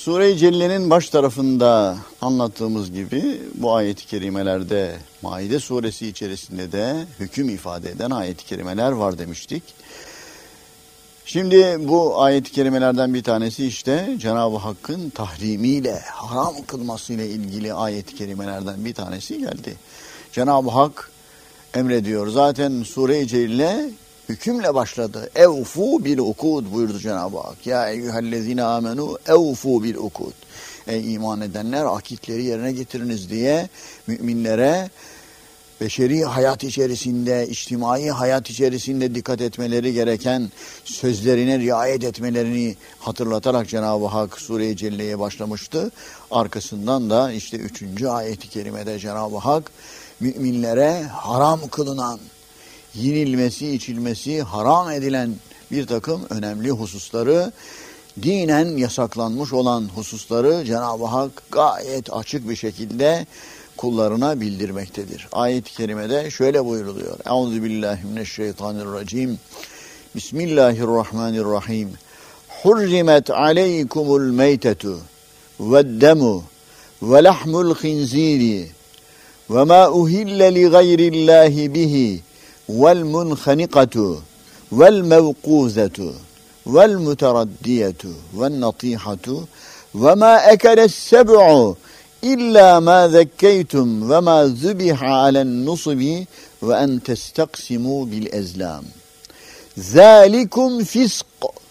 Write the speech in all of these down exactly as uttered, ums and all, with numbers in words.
Sure-i Celle'nin baş tarafında anlattığımız gibi bu ayet-i kerimelerde Maide suresi içerisinde de hüküm ifade eden ayet-i kerimeler var demiştik. Şimdi bu ayet-i kerimelerden bir tanesi işte Cenab-ı Hakk'ın tahrimiyle, haram kılmasıyla ilgili ayet-i kerimelerden bir tanesi geldi. Cenab-ı Hak emrediyor. Zaten Sure-i Celle hükümle başladı. Evfu bil ukud buyurdu Cenab-ı Hak. Ya eyyühellezine amenu evfu bil ukud. Ey iman edenler akitleri yerine getiriniz diye müminlere beşeri hayat içerisinde, içtimai hayat içerisinde dikkat etmeleri gereken sözlerine riayet etmelerini hatırlatarak Cenab-ı Hak Sure-i Celle'ye başlamıştı. Arkasından da işte üçüncü ayet-i kerimede Cenab-ı Hak müminlere haram kılınan, yenilmesi, içilmesi haram edilen bir takım önemli hususları, dinen yasaklanmış olan hususları Cenab-ı Hak gayet açık bir şekilde kullarına bildirmektedir. Ayet-i kerimede şöyle buyuruluyor. Euzubillahimineşşeytanirracim. Bismillahirrahmanirrahim. Hurrimet aleykumul meytetu veddemu ve lahmul khinziri ve ma uhille li gayrillahi bihi vel munhanikatu vel mevkuzetu vel muteraddiyatu vel natihatu ve ma ekales seb'u İlla ma zekkeytum ve ma zubiha alen nusubi ve en testaksimu bil ezlam. Zalikum fisk.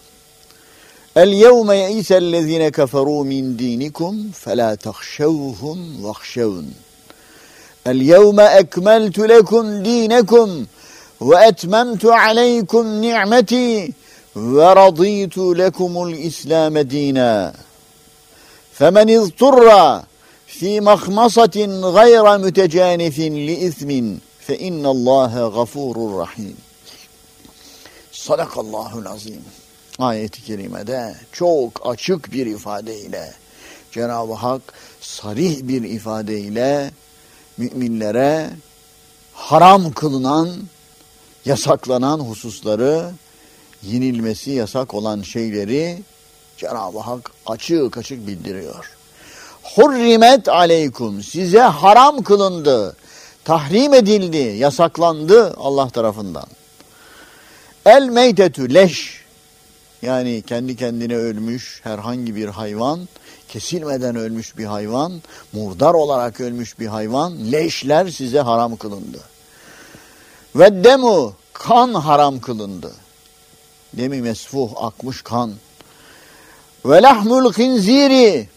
El yevme ye'isellezine keferu min dinikum felâ tahşevhum vahşevun. El yevme ekmeltu lekum dinekum ve etmemtu aleykum ni'meti ve raditu lekumul islame dina. Femen izturra fi mahmasatin gayra mütecanifin li ismin fe innallâhe gafurur rahim. Sadakallahul azim. Ayet-i kerimede çok açık bir ifadeyle Cenab-ı Hak sarih bir ifadeyle müminlere haram kılınan, yasaklanan hususları, yenilmesi yasak olan şeyleri Cenab-ı Hak açık açık bildiriyor. Hurrimet aleykum, size haram kılındı, tahrim edildi, yasaklandı Allah tarafından. El meytetü, leş, yani kendi kendine ölmüş herhangi bir hayvan, kesilmeden ölmüş bir hayvan, murdar olarak ölmüş bir hayvan, leşler size haram kılındı. Ve demu, kan haram kılındı. Demi mesfuh, akmış kan. Ve lahmul khinziri,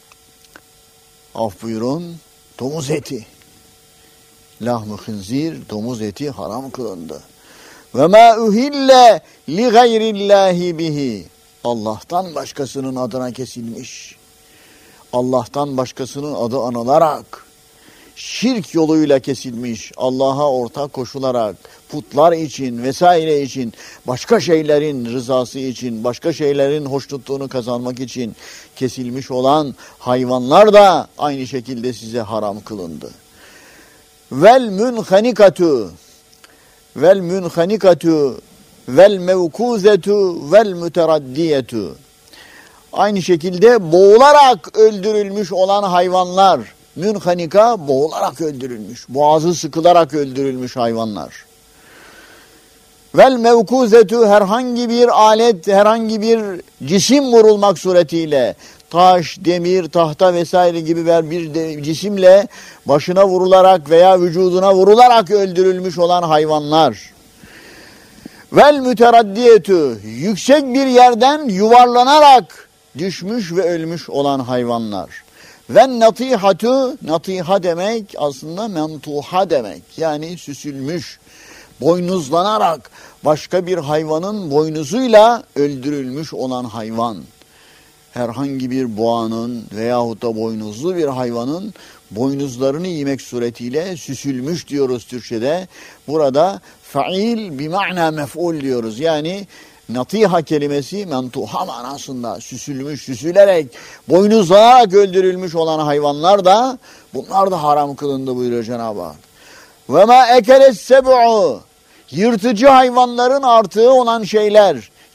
af buyurun, domuz eti. Lahm-ı hınzir, domuz eti haram kılındı. Ve ma uhille li gayrillahi bihi. Allah'tan başkasının adına kesilmiş. Allah'tan başkasının adı anılarak, şirk yoluyla kesilmiş, Allah'a ortak koşularak, putlar için vesaire için, başka şeylerin rızası için, başka şeylerin hoşnutluğunu kazanmak için kesilmiş olan hayvanlar da aynı şekilde size haram kılındı. Vel münhanikatu vel münhanikatu vel mevkuzetu vel müteraddiyetu. Aynı şekilde boğularak öldürülmüş olan hayvanlar, münhanika boğularak öldürülmüş, boğazı sıkılarak öldürülmüş hayvanlar. Vel mevkuzetu, herhangi bir alet, herhangi bir cisim vurulmak suretiyle, taş, demir, tahta vesaire gibi bir de cisimle başına vurularak veya vücuduna vurularak öldürülmüş olan hayvanlar. Vel müteraddiyetu, yüksek bir yerden yuvarlanarak düşmüş ve ölmüş olan hayvanlar. Ve natihatu, natiha demek aslında mentuha demek. Yani süsülmüş, boynuzlanarak başka bir hayvanın boynuzuyla öldürülmüş olan hayvan. Herhangi bir boğanın veyahut da boynuzlu bir hayvanın boynuzlarını yemek suretiyle süsülmüş diyoruz Türkçe'de. Burada fail bi ma'na mef'ul diyoruz. Yani natiha kelimesi mentuha manasında süsülmüş, süsülerek, boynuzlanarak öldürülmüş olan hayvanlar da bunlar da haram kılındı buyuruyor Cenab-ı Hak. Ve ma ekeles seb'u, yırtıcı hayvanların artığı olan şeyler,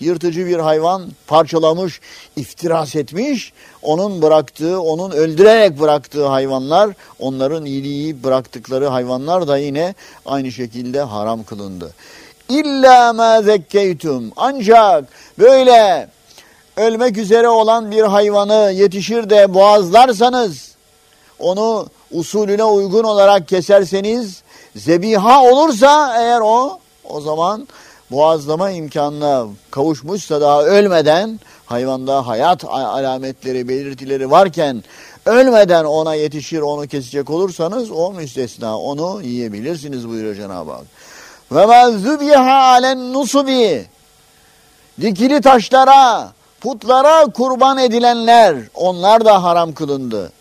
yırtıcı bir hayvan parçalamış, iftiras etmiş. Onun bıraktığı, onun öldürerek bıraktığı hayvanlar, onların iyiliği bıraktıkları hayvanlar da yine aynı şekilde haram kılındı. İlla ma zekkeytum. Ancak böyle ölmek üzere olan bir hayvanı yetişir de boğazlarsanız, onu usulüne uygun olarak keserseniz, zebiha olursa eğer o, o zaman boğazlama imkanına kavuşmuşsa daha ölmeden, hayvanda hayat alametleri, belirtileri varken ölmeden ona yetişir, onu kesecek olursanız o müstesna, onu yiyebilirsiniz buyuruyor Cenab-ı Hak. Ve ma zubiha alen nusubi. Dikili taşlara, putlara kurban edilenler, onlar da haram kılındı.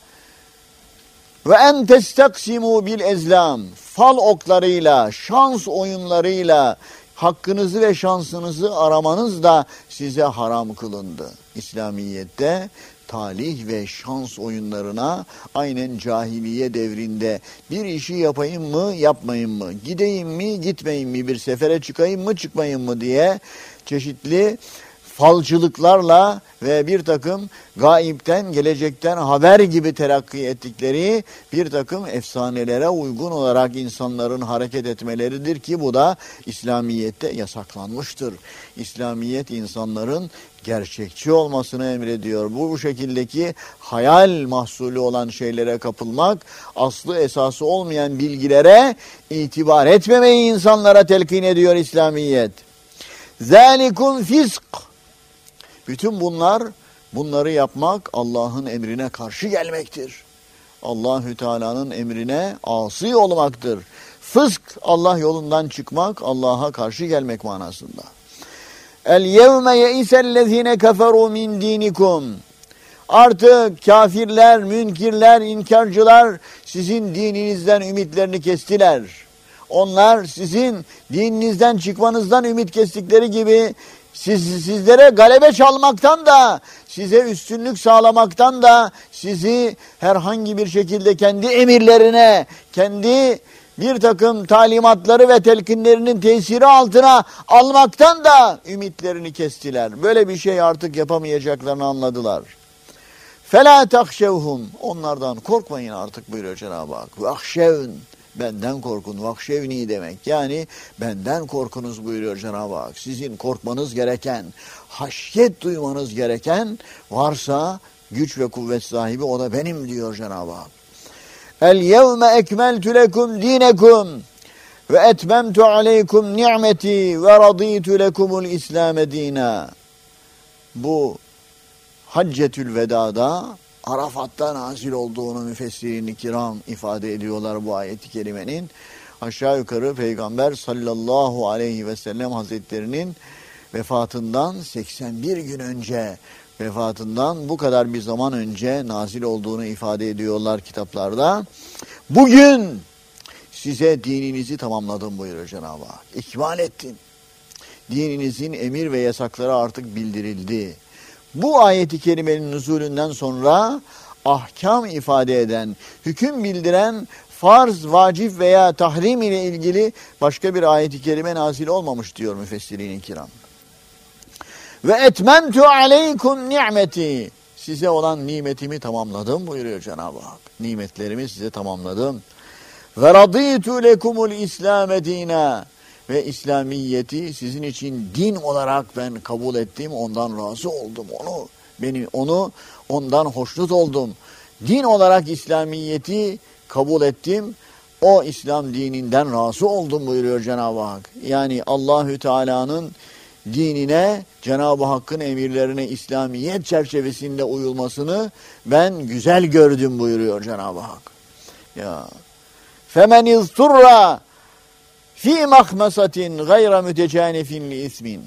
Ve en testaksimu bil ezlam. Fal oklarıyla, şans oyunlarıyla hakkınızı ve şansınızı aramanız da size haram kılındı. İslamiyet'te talih ve şans oyunlarına aynen cahiliye devrinde bir işi yapayım mı, yapmayayım mı, gideyim mi, gitmeyeyim mi, bir sefere çıkayım mı, çıkmayayım mı diye çeşitli falcılıklarla ve bir takım gaipten, gelecekten haber gibi terakki ettikleri bir takım efsanelere uygun olarak insanların hareket etmeleridir ki bu da İslamiyet'te yasaklanmıştır. İslamiyet insanların gerçekçi olmasını emrediyor. Bu, bu şekildeki hayal mahsulü olan şeylere kapılmak, aslı esası olmayan bilgilere itibar etmemeyi insanlara telkin ediyor İslamiyet. Zalikum fisk. Bütün bunlar, bunları yapmak Allah'ın emrine karşı gelmektir. Allahü Teala'nın emrine asi olmaktır. Fısk, Allah yolundan çıkmak, Allah'a karşı gelmek manasında. El yevme yeisellezine keferu min dinikum. Artık kafirler, münkirler, inkarcılar sizin dininizden ümitlerini kestiler. Onlar sizin dininizden çıkmanızdan ümit kestikleri gibi siz, sizlere galebe çalmaktan da, size üstünlük sağlamaktan da, sizi herhangi bir şekilde kendi emirlerine, kendi bir takım talimatları ve telkinlerinin tesiri altına almaktan da ümitlerini kestiler. Böyle bir şey artık yapamayacaklarını anladılar. فَلَا تَخْشَوْهُمْ. Onlardan korkmayın artık buyuruyor Cenab-ı Hak. وَاخْشَوْنْ. Benden korkun. Vakşevni demek. Yani benden korkunuz buyuruyor Cenab-ı Hak. Sizin korkmanız gereken, haşyet duymanız gereken varsa güç ve kuvvet sahibi o da benim diyor Cenab-ı Hak. El yevme ekmeltu lekum dinekum ve etmemtu aleykum ni'meti ve raditu lekumul İslame dina. Bu Haccetül Veda'da Arafat'ta nazil olduğunu müfessirin-i kiram ifade ediyorlar bu ayet-i kerimenin. Aşağı yukarı Peygamber sallallahu aleyhi ve sellem Hazretlerinin vefatından seksen bir gün önce, vefatından bu kadar bir zaman önce nazil olduğunu ifade ediyorlar kitaplarda. Bugün size dininizi tamamladım buyuruyor Cenab-ı Hak. İkmal ettim. Dininizin emir ve yasakları artık bildirildi. Bu ayet-i kerimenin nüzulünden sonra ahkam ifade eden, hüküm bildiren farz, vacip veya tahrim ile ilgili başka bir ayet-i kerime nazil olmamış diyor müfessirin-i kiram. Ve etmemtu aleykum ni'meti. Size olan nimetimi tamamladım buyuruyor Cenab-ı Hak. Nimetlerimi size tamamladım. Ve raditu lekumul İslame dina. Ve İslamiyeti sizin için din olarak ben kabul ettim, ondan razı oldum. Onu, beni, onu ondan hoşnut oldum. Din olarak İslamiyeti kabul ettim. O İslam dininden razı oldum buyuruyor Cenab-ı Hak. Yani Allahü Teala'nın dinine, Cenab-ı Hakk'ın emirlerine İslamiyet çerçevesinde uyulmasını ben güzel gördüm buyuruyor Cenab-ı Hak. Ya. Femen izturra fi mahmasatin gayra mütecanifin li ismin.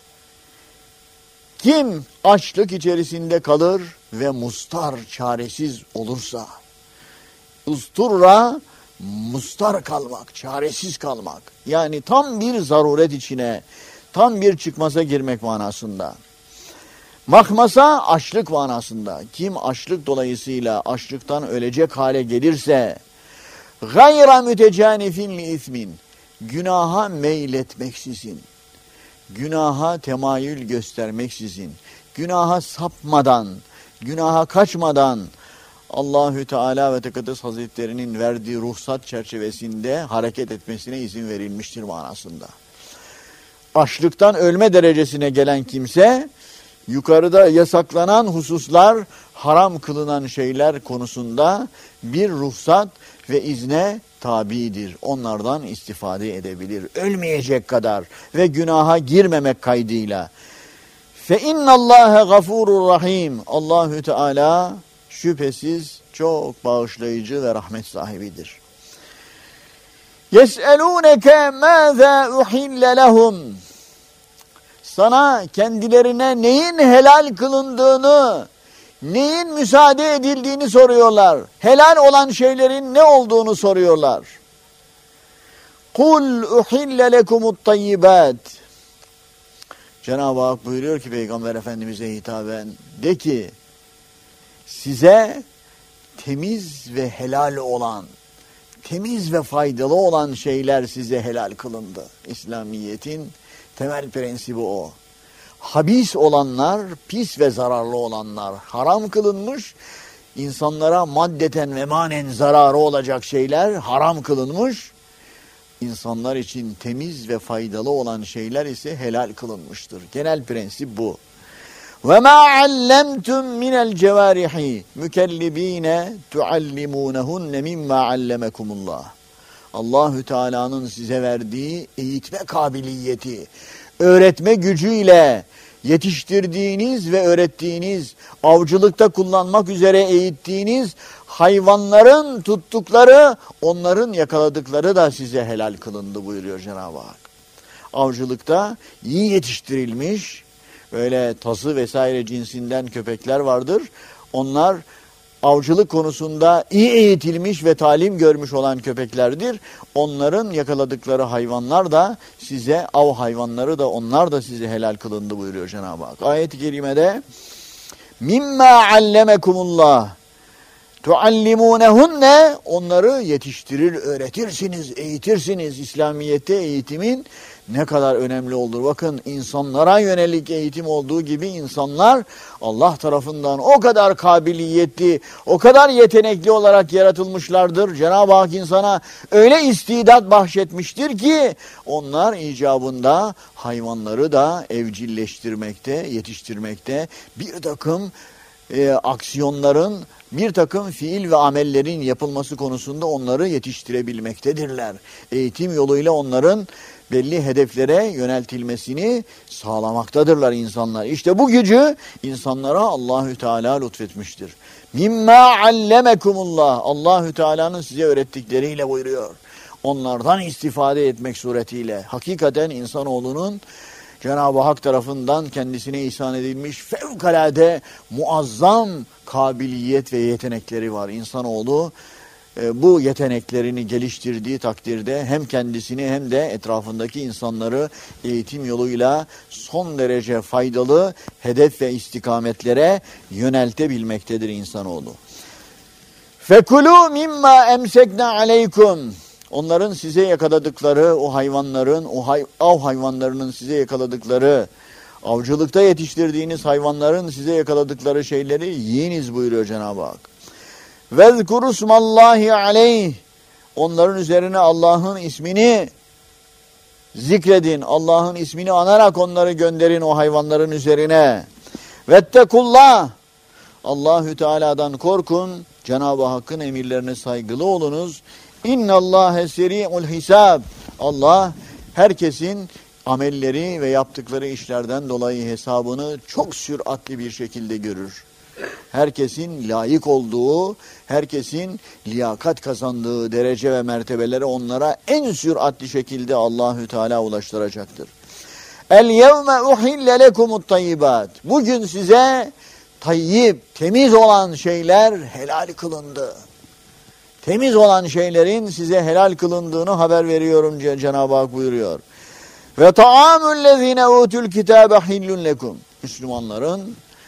Kim açlık içerisinde kalır ve mustar, çaresiz olursa, usturra, mustar kalmak, çaresiz kalmak. Yani tam bir zaruret içine, tam bir çıkmaza girmek manasında. Mahmasa açlık manasında. Kim açlık dolayısıyla açlıktan ölecek hale gelirse, gayra mütecanifin li ismin, günaha meyletmeksizin, günaha temayül göstermeksizin, günaha sapmadan, günaha kaçmadan Allahü Teala ve Tekaddes Hazretlerinin verdiği ruhsat çerçevesinde hareket etmesine izin verilmiştir manasında. Açlıktan ölme derecesine gelen kimse, yukarıda yasaklanan hususlar, haram kılınan şeyler konusunda bir ruhsat ve izne tabidir. Onlardan istifade edebilir. Ölmeyecek kadar ve günaha girmemek kaydıyla. Fe innallâhe gafurur rahim. Allahü Teala şüphesiz çok bağışlayıcı ve rahmet sahibidir. Yes'elûneke mâzâ uhille lehum. Sana kendilerine neyin helal kılındığını, neyin müsaade edildiğini soruyorlar. Helal olan şeylerin ne olduğunu soruyorlar. Kul uhille lekumut tayyibat. Cenab-ı Hak buyuruyor ki Peygamber Efendimiz'e hitaben, de ki size temiz ve helal olan, temiz ve faydalı olan şeyler size helal kılındı. İslamiyet'in temel prensibi o. Habis olanlar, pis ve zararlı olanlar haram kılınmış. İnsanlara maddeten ve manen zararı olacak şeyler haram kılınmış. İnsanlar için temiz ve faydalı olan şeyler ise helal kılınmıştır. Genel prensip bu. وَمَا عَلَّمْتُمْ مِنَ الْجَوَارِحِ مُكَلِّب۪ينَ تُعَلِّمُونَهُنَّ مِمَّا عَلَّمَكُمُ اللّٰهِ. Allahü Teala'nın size verdiği eğitme kabiliyeti, öğretme gücüyle yetiştirdiğiniz ve öğrettiğiniz, avcılıkta kullanmak üzere eğittiğiniz hayvanların tuttukları, onların yakaladıkları da size helal kılındı buyuruyor Cenab-ı Hak. Avcılıkta iyi yetiştirilmiş, böyle tazı vesaire cinsinden köpekler vardır. Onlar avcılık konusunda iyi eğitilmiş ve talim görmüş olan köpeklerdir. Onların yakaladıkları hayvanlar da size, av hayvanları da onlar da size helal kılındı buyuruyor Cenab-ı Hak. Ayet-i kerimede mimma allemekumullah tuallimunehunne, onları yetiştirir, öğretirsiniz, eğitirsiniz. İslamiyet'te eğitimin ne kadar önemli olur. Bakın, insanlara yönelik eğitim olduğu gibi insanlar Allah tarafından o kadar kabiliyetli, o kadar yetenekli olarak yaratılmışlardır. Cenab-ı Hak insana öyle istidat bahşetmiştir ki onlar icabında hayvanları da evcilleştirmekte, yetiştirmekte, bir takım e, aksiyonların, bir takım fiil ve amellerin yapılması konusunda onları yetiştirebilmektedirler. Eğitim yoluyla onların belli hedeflere yöneltilmesini sağlamaktadırlar insanlar. İşte bu gücü insanlara Allahü Teala lütfetmiştir. Mimma allemekumullah. Allahü Teala'nın size öğrettikleriyle buyuruyor. Onlardan istifade etmek suretiyle hakikaten insanoğlunun Cenab-ı Hak tarafından kendisine ihsan edilmiş fevkalade muazzam kabiliyet ve yetenekleri var. İnsanoğlu bu yeteneklerini geliştirdiği takdirde hem kendisini hem de etrafındaki insanları eğitim yoluyla son derece faydalı hedef ve istikametlere yöneltebilmektedir insanoğlu. Fekulu mimma emsekna aleykum. Onların size yakaladıkları, o hayvanların, o hay, av hayvanlarının size yakaladıkları, avcılıkta yetiştirdiğiniz hayvanların size yakaladıkları şeyleri yiyiniz buyuruyor Cenab-ı Hak. وَذْكُرُ اسْمَ اللّٰهِ عَلَيْهِ. Onların üzerine Allah'ın ismini zikredin. Allah'ın ismini anarak onları gönderin o hayvanların üzerine. وَاتَّقُوا. Allahü Teala'dan korkun. Cenab-ı Hakk'ın emirlerine saygılı olunuz. اِنَّ اللّٰهَ سَرِيعُ الْحِسَابِ. Allah herkesin amelleri ve yaptıkları işlerden dolayı hesabını çok süratli bir şekilde görür. Herkesin layık olduğu, herkesin liyakat kazandığı derece ve mertebelere onlara en süratli şekilde Allahü Teala ulaştıracaktır. El yevme uhille lekumut tayyibat. Bugün size tayyib, temiz olan şeyler helal kılındı. Temiz olan şeylerin size helal kılındığını haber veriyorum Cenab-ı Hak buyuruyor. Ve ta'amul lezine utul kitabe hillun lekum. Müslümanların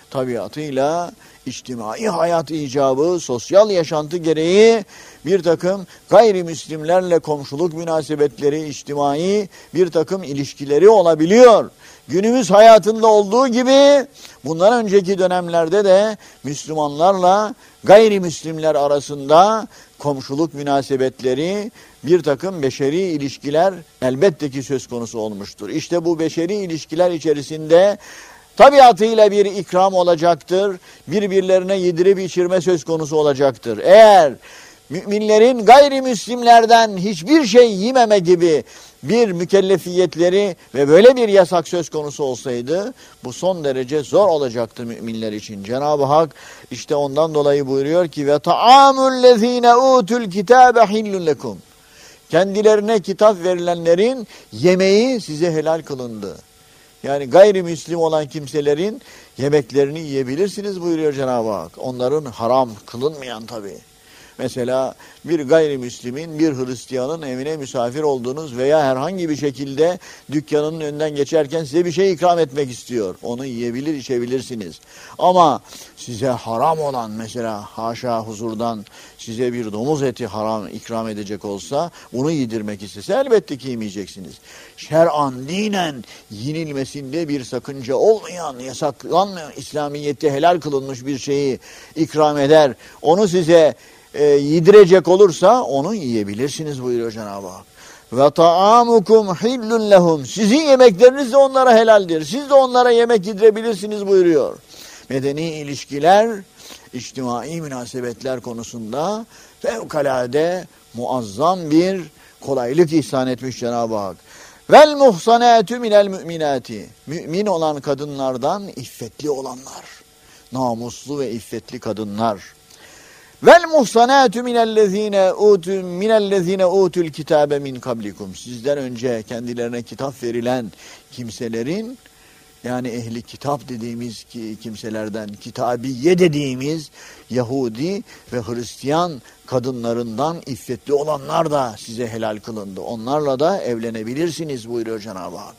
tabiatıyla içtimai hayat icabı, sosyal yaşantı gereği bir takım gayrimüslimlerle komşuluk münasebetleri, içtimai bir takım ilişkileri olabiliyor. Günümüz hayatında olduğu gibi bundan önceki dönemlerde de Müslümanlarla gayrimüslimler arasında komşuluk münasebetleri, bir takım beşeri ilişkiler elbette ki söz konusu olmuştur. İşte bu beşeri ilişkiler içerisinde tabiatıyla bir ikram olacaktır. Birbirlerine yedirip içirme söz konusu olacaktır. Eğer müminlerin gayrimüslimlerden hiçbir şey yememe gibi bir mükellefiyetleri ve böyle bir yasak söz konusu olsaydı bu son derece zor olacaktı müminler için. Cenab-ı Hak işte ondan dolayı buyuruyor ki ve ta'amul lezine utul kitabe hillun lekum. Kendilerine kitap verilenlerin yemeği size helal kılındı. Yani gayrimüslim olan kimselerin yemeklerini yiyebilirsiniz buyuruyor Cenab-ı Hak. Onların haram kılınmayan tabii. Mesela bir gayrimüslimin, bir Hristiyanın evine misafir olduğunuz veya herhangi bir şekilde dükkanının önünden geçerken size bir şey ikram etmek istiyor. Onu yiyebilir, içebilirsiniz. Ama size haram olan, mesela haşa huzurdan size bir domuz eti haram ikram edecek olsa, bunu yedirmek istese elbette ki yemeyeceksiniz. Şer'an, dinen yenilmesinde bir sakınca olmayan, yasaklanmayan, İslamiyet'te helal kılınmış bir şeyi ikram eder. Onu size E, yedirecek olursa onu yiyebilirsiniz buyuruyor Cenab-ı Hak. Ve ta'amukum hillun lehum. Sizin yemekleriniz de onlara helaldir. Siz de onlara yemek yedirebilirsiniz buyuruyor. Medeni ilişkiler, içtimai münasebetler konusunda fevkalade muazzam bir kolaylık ihsan etmiş Cenab-ı Hak. Vel muhsanatü minel müminati. Mümin olan kadınlardan iffetli olanlar. Namuslu ve iffetli kadınlar. Vel muhsanatü minellezine utu minellezine utul kitabe min kablikum. Sizden önce kendilerine kitap verilen kimselerin, yani ehli kitap dediğimiz ki kimselerden, kitabiye dediğimiz Yahudi ve Hristiyan kadınlarından iffetli olanlar da size helal kılındı. Onlarla da evlenebilirsiniz buyuruyor Cenab-ı Hak.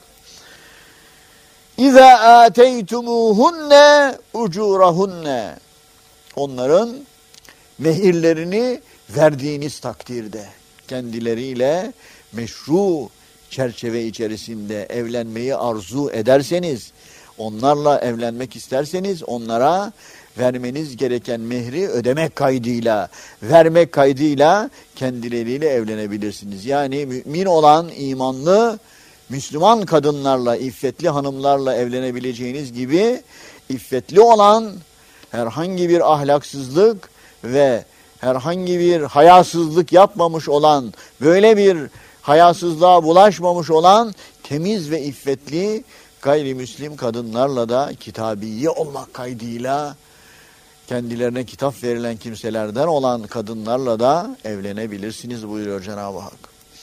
İza ateytumuhunne ucurahunne. Onların mehirlerini verdiğiniz takdirde kendileriyle meşru çerçeve içerisinde evlenmeyi arzu ederseniz, onlarla evlenmek isterseniz onlara vermeniz gereken mehri ödemek kaydıyla, vermek kaydıyla kendileriyle evlenebilirsiniz. Yani mümin olan, imanlı, Müslüman kadınlarla, iffetli hanımlarla evlenebileceğiniz gibi iffetli olan, herhangi bir ahlaksızlık ve herhangi bir hayasızlık yapmamış olan, böyle bir hayasızlığa bulaşmamış olan temiz ve iffetli gayrimüslim kadınlarla da kitabiye olmak kaydıyla kendilerine kitap verilen kimselerden olan kadınlarla da evlenebilirsiniz buyuruyor Cenab-ı Hak.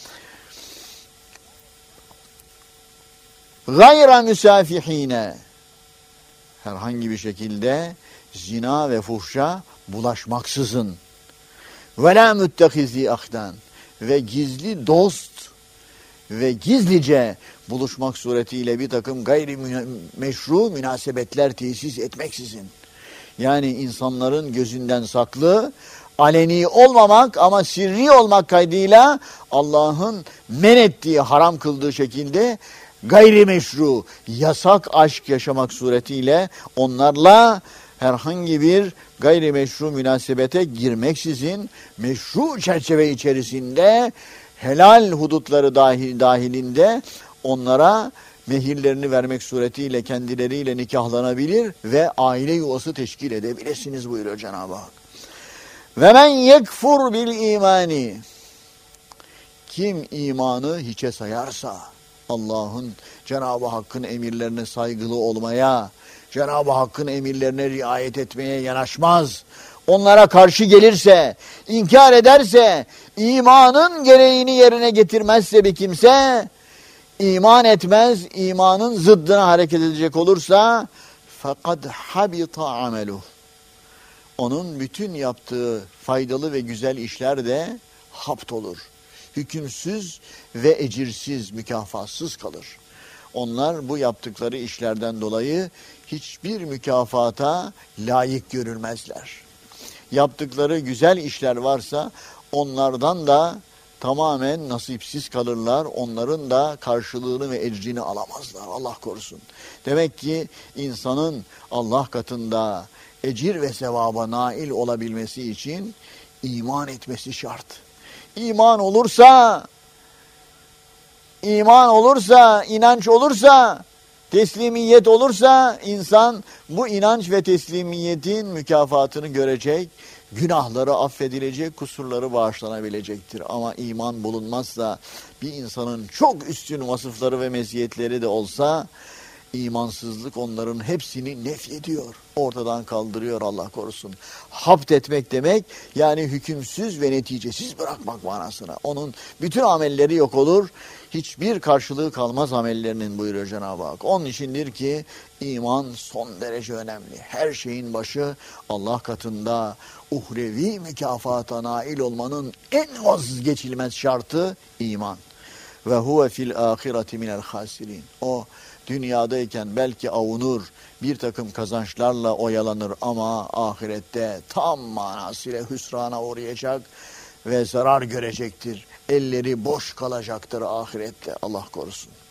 Gayra müsafihine, herhangi bir şekilde zina ve fuhşa bulaşmaksızın. Ve la müttehizi ahdan, ve gizli dost ve gizlice buluşmak suretiyle bir takım gayri meşru münasebetler tesis etmeksizin. Yani insanların gözünden saklı, aleni olmamak ama sirri olmak kaydıyla Allah'ın men ettiği, haram kıldığı şekilde gayrimeşru, yasak aşk yaşamak suretiyle onlarla herhangi bir gayrimeşru münasebete girmeksizin meşru çerçeve içerisinde helal hudutları dahil, dahilinde onlara mehirlerini vermek suretiyle kendileriyle nikahlanabilir ve aile yuvası teşkil edebilirsiniz buyuruyor Cenab-ı Hak. Ve men yekfur bil imani, kim imanı hiçe sayarsa, Allah'ın, Cenab-ı Hakk'ın emirlerine saygılı olmaya, Cenab-ı Hakk'ın emirlerine riayet etmeye yanaşmaz, onlara karşı gelirse, inkar ederse, imanın gereğini yerine getirmezse bir kimse, iman etmez, imanın zıddına hareket edecek olursa, fakat habita ameluh, onun bütün yaptığı faydalı ve güzel işler de hapt olur. Hükümsüz ve ecirsiz, mükafatsız kalır. onlar bu yaptıkları işlerden dolayı hiçbir mükafata layık görülmezler. Yaptıkları güzel işler varsa onlardan da tamamen nasipsiz kalırlar. Onların da karşılığını ve ecrini alamazlar. Allah korusun. Demek ki insanın Allah katında ecir ve sevaba nail olabilmesi için iman etmesi şart. İman olursa, iman olursa, inanç olursa, teslimiyet olursa insan bu inanç ve teslimiyetin mükafatını görecek, günahları affedilecek, kusurları bağışlanabilecektir. Ama iman bulunmazsa bir insanın çok üstün vasıfları ve meziyetleri de olsa imansızlık onların hepsini nefyediyor. Ortadan kaldırıyor, Allah korusun. Hapt etmek demek yani hükümsüz ve neticesiz bırakmak manasına. Onun bütün amelleri yok olur. Hiçbir karşılığı kalmaz amellerinin buyuruyor Cenab-ı Hak. Onun içindir ki iman son derece önemli. Her şeyin başı Allah katında uhrevi mükafata nail olmanın en vazgeçilmez şartı iman. Ve huve fil ahireti minel hasirin. O dünyadayken belki avunur, bir takım kazançlarla oyalanır ama ahirette tam manasıyla hüsrana uğrayacak ve zarar görecektir. Elleri boş kalacaktır ahirette. Allah korusun.